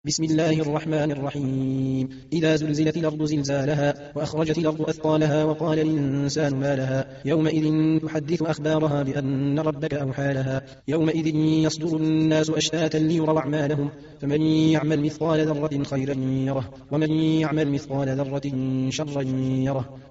بسم الله الرحمن الرحيم. إذا زلزلت الأرض زلزالها وأخرجت الأرض أثقالها وقال الإنسان ما لها يومئذ تحدث أخبارها بأن ربك أوحى لها يومئذ يصدر الناس أشتاتا ليروا أعمالهم فمن يعمل مثقال ذرة خيرا يره ومن يعمل مثقال ذرة شرا يره.